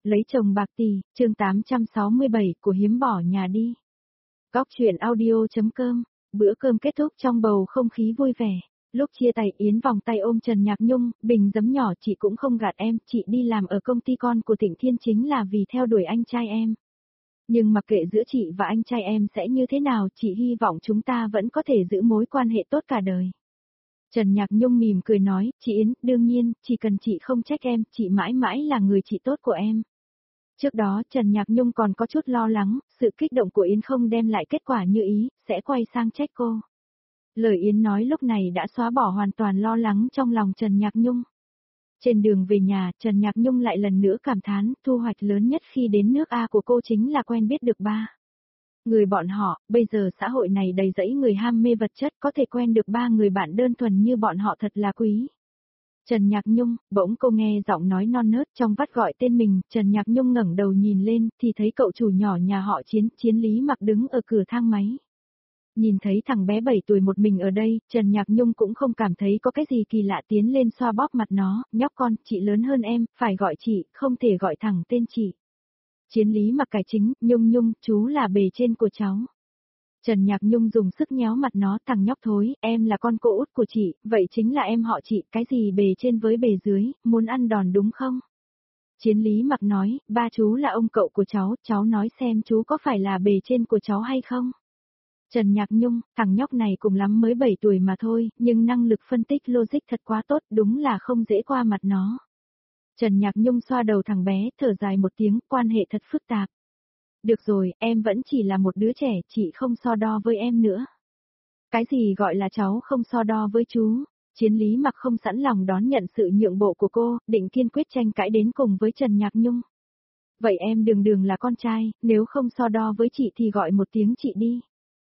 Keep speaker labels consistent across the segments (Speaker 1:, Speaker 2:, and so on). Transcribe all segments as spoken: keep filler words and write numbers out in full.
Speaker 1: Lấy chồng bạc tỷ, chương tám trăm sáu mươi bảy của hiếm bỏ nhà đi. Góc truyện audio.com, bữa cơm kết thúc trong bầu không khí vui vẻ. Lúc chia tay Yến vòng tay ôm Trần Nhạc Nhung, bình giấm nhỏ chị cũng không gạt em, chị đi làm ở công ty con của Thịnh Thiên chính là vì theo đuổi anh trai em. Nhưng mặc kệ giữa chị và anh trai em sẽ như thế nào, chị hy vọng chúng ta vẫn có thể giữ mối quan hệ tốt cả đời. Trần Nhạc Nhung mỉm cười nói, chị Yến, đương nhiên, chỉ cần chị không trách em, chị mãi mãi là người chị tốt của em. Trước đó Trần Nhạc Nhung còn có chút lo lắng, sự kích động của Yến không đem lại kết quả như ý, sẽ quay sang trách cô. Lời Yến nói lúc này đã xóa bỏ hoàn toàn lo lắng trong lòng Trần Nhạc Nhung. Trên đường về nhà, Trần Nhạc Nhung lại lần nữa cảm thán, thu hoạch lớn nhất khi đến nước A của cô chính là quen biết được ba người bọn họ, bây giờ xã hội này đầy rẫy người ham mê vật chất, có thể quen được ba người bạn đơn thuần như bọn họ thật là quý. Trần Nhạc Nhung, bỗng cô nghe giọng nói non nớt trong vắt gọi tên mình, Trần Nhạc Nhung ngẩng đầu nhìn lên, thì thấy cậu chủ nhỏ nhà họ Chiến, Chiến Lý Mặc đứng ở cửa thang máy. Nhìn thấy thằng bé bảy tuổi một mình ở đây, Trần Nhạc Nhung cũng không cảm thấy có cái gì kỳ lạ, tiến lên xoa bóp mặt nó, nhóc con, chị lớn hơn em, phải gọi chị, không thể gọi thẳng tên chị. Chiến Lý Mặc cải chính, Nhung Nhung, chú là bề trên của cháu. Trần Nhạc Nhung dùng sức nhéo mặt nó, thằng nhóc thối, em là con cô út của chị, vậy chính là em họ chị, cái gì bề trên với bề dưới, muốn ăn đòn đúng không? Chiến Lý Mặc nói, ba chú là ông cậu của cháu, cháu nói xem chú có phải là bề trên của cháu hay không? Trần Nhạc Nhung, thằng nhóc này cùng lắm mới bảy tuổi mà thôi, nhưng năng lực phân tích logic thật quá tốt, đúng là không dễ qua mặt nó. Trần Nhạc Nhung xoa đầu thằng bé, thở dài một tiếng, quan hệ thật phức tạp. Được rồi, em vẫn chỉ là một đứa trẻ, chị không so đo với em nữa. Cái gì gọi là cháu không so đo với chú? Chiến Lý Mặc không sẵn lòng đón nhận sự nhượng bộ của cô, định kiên quyết tranh cãi đến cùng với Trần Nhạc Nhung. Vậy em đường đường là con trai, nếu không so đo với chị thì gọi một tiếng chị đi.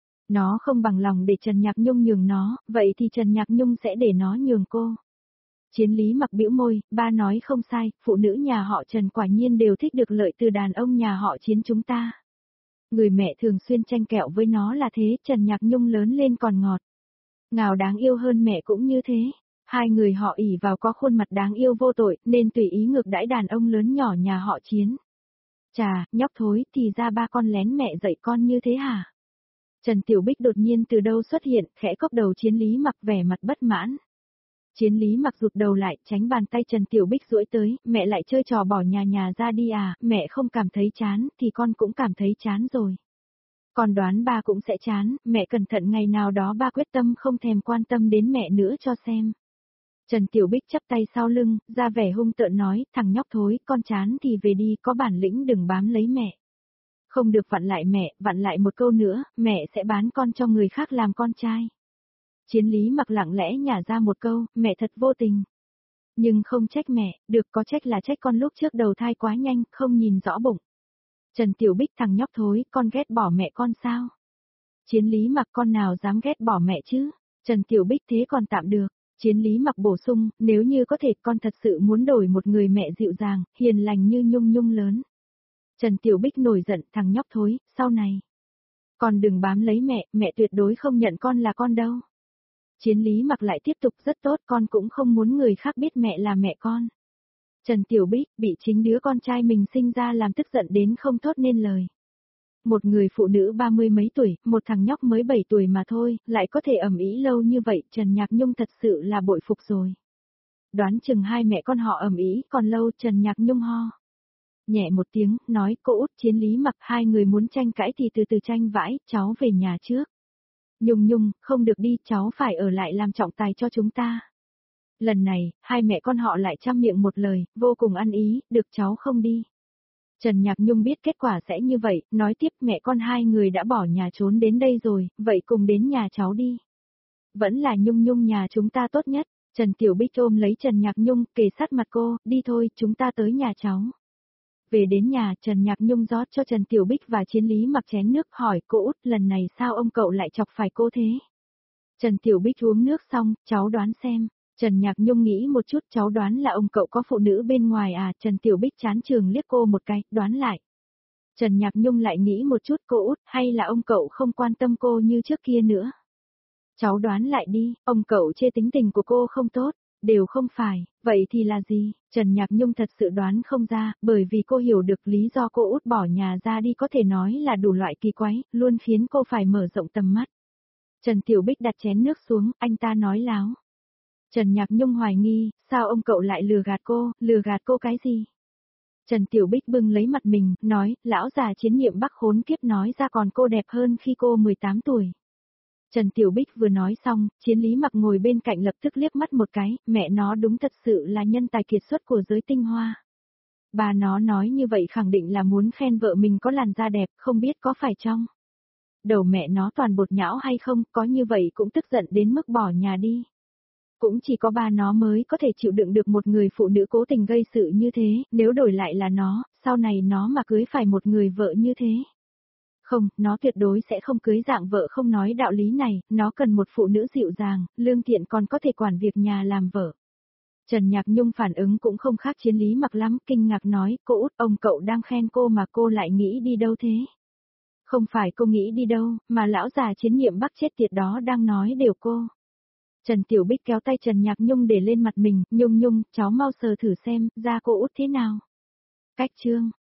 Speaker 1: Nó không bằng lòng để Trần Nhạc Nhung nhường nó, vậy thì Trần Nhạc Nhung sẽ để nó nhường cô. Chiến Lý Mặc bĩu môi, ba nói không sai, phụ nữ nhà họ Trần quả nhiên đều thích được lợi từ đàn ông nhà họ Chiến chúng ta. Người mẹ thường xuyên tranh kẹo với nó là thế, Trần Nhạc Nhung lớn lên còn ngọt. Ngào đáng yêu hơn mẹ cũng như thế. Hai người họ ỷ vào có khuôn mặt đáng yêu vô tội, nên tùy ý ngược đãi đàn ông lớn nhỏ nhà họ Chiến. Chà, nhóc thối, thì ra ba con lén mẹ dạy con như thế hả? Trần Tiểu Bích đột nhiên từ đâu xuất hiện, khẽ cốc đầu Chiến Lý Mặc vẻ mặt bất mãn. Chiến Lý Mặc rụt đầu lại, tránh bàn tay Trần Tiểu Bích duỗi tới, mẹ lại chơi trò bỏ nhà nhà ra đi à, mẹ không cảm thấy chán, thì con cũng cảm thấy chán rồi. Con đoán ba cũng sẽ chán, mẹ cẩn thận ngày nào đó ba quyết tâm không thèm quan tâm đến mẹ nữa cho xem. Trần Tiểu Bích chắp tay sau lưng, ra vẻ hung tợn nói, thằng nhóc thối, con chán thì về đi, có bản lĩnh đừng bám lấy mẹ. Không được vặn lại mẹ, vặn lại một câu nữa, mẹ sẽ bán con cho người khác làm con trai. Chiến Lý Mặc lặng lẽ nhả ra một câu, mẹ thật vô tình. Nhưng không trách mẹ, được có trách là trách con lúc trước đầu thai quá nhanh, không nhìn rõ bụng. Trần Tiểu Bích, thằng nhóc thối, con ghét bỏ mẹ con sao? Chiến Lý Mặc, con nào dám ghét bỏ mẹ chứ? Trần Tiểu Bích, thế còn tạm được. Chiến Lý Mặc bổ sung, nếu như có thể con thật sự muốn đổi một người mẹ dịu dàng, hiền lành như Nhung Nhung lớn. Trần Tiểu Bích nổi giận, thằng nhóc thối, sau này. Con đừng bám lấy mẹ, mẹ tuyệt đối không nhận con là con đâu. Chiến Lý Mặc lại tiếp tục, rất tốt, con cũng không muốn người khác biết mẹ là mẹ con. Trần Tiểu Bích, bị chính đứa con trai mình sinh ra làm tức giận đến không thốt nên lời. Một người phụ nữ ba mươi mấy tuổi, một thằng nhóc mới bảy tuổi mà thôi, lại có thể ầm ĩ lâu như vậy, Trần Nhạc Nhung thật sự là bội phục rồi. Đoán chừng hai mẹ con họ ầm ĩ còn lâu, Trần Nhạc Nhung ho nhẹ một tiếng, nói, cô út, Chiến Lý Mặc, hai người muốn tranh cãi thì từ từ tranh vãi, cháu về nhà trước. Nhung Nhung, không được đi, cháu phải ở lại làm trọng tài cho chúng ta. Lần này, hai mẹ con họ lại chăm miệng một lời, vô cùng ăn ý, được cháu không đi. Trần Nhạc Nhung biết kết quả sẽ như vậy, nói tiếp, mẹ con hai người đã bỏ nhà trốn đến đây rồi, vậy cùng đến nhà cháu đi. Vẫn là Nhung Nhung nhà chúng ta tốt nhất. Trần Tiểu Bích ôm lấy Trần Nhạc Nhung, kề sát mặt cô, đi thôi, chúng ta tới nhà cháu. Về đến nhà, Trần Nhạc Nhung rót cho Trần Tiểu Bích và Chiến Lý Mặc chén nước, hỏi, cô út, lần này sao ông cậu lại chọc phải cô thế? Trần Tiểu Bích uống nước xong, cháu đoán xem. Trần Nhạc Nhung nghĩ một chút, cháu đoán là ông cậu có phụ nữ bên ngoài à? Trần Tiểu Bích chán chường liếc cô một cái, đoán lại. Trần Nhạc Nhung lại nghĩ một chút, cô út, hay là ông cậu không quan tâm cô như trước kia nữa? Cháu đoán lại đi, ông cậu chê tính tình của cô không tốt. Đều không phải, vậy thì là gì? Trần Nhạc Nhung thật sự đoán không ra, bởi vì cô hiểu được lý do cô út bỏ nhà ra đi có thể nói là đủ loại kỳ quái, luôn khiến cô phải mở rộng tầm mắt. Trần Tiểu Bích đặt chén nước xuống, anh ta nói láo. Trần Nhạc Nhung hoài nghi, sao ông cậu lại lừa gạt cô, lừa gạt cô cái gì? Trần Tiểu Bích bưng lấy mặt mình, nói, lão già chiến nhiệm Bắc khốn kiếp nói ra còn cô đẹp hơn khi cô mười tám tuổi. Trần Tiểu Bích vừa nói xong, Chiến Lý Mặc ngồi bên cạnh lập tức liếc mắt một cái, mẹ nó đúng thật sự là nhân tài kiệt xuất của giới tinh hoa. Bà nó nói như vậy khẳng định là muốn khen vợ mình có làn da đẹp, không biết có phải trong đầu mẹ nó toàn bột nhão hay không, có như vậy cũng tức giận đến mức bỏ nhà đi. Cũng chỉ có bà nó mới có thể chịu đựng được một người phụ nữ cố tình gây sự như thế, nếu đổi lại là nó, sau này nó mà cưới phải một người vợ như thế. Không, nó tuyệt đối sẽ không cưới dạng vợ không nói đạo lý này, nó cần một phụ nữ dịu dàng, lương thiện còn có thể quản việc nhà làm vợ. Trần Nhạc Nhung phản ứng cũng không khác Chiến Lý Mặc lắm, kinh ngạc nói, cô út ông cậu đang khen cô mà cô lại nghĩ đi đâu thế? Không phải cô nghĩ đi đâu, mà lão già Chiến nhiệm Bắc chết tiệt đó đang nói đều cô. Trần Tiểu Bích kéo tay Trần Nhạc Nhung để lên mặt mình, Nhung Nhung, cháu mau sờ thử xem, da cô út thế nào. Cách chương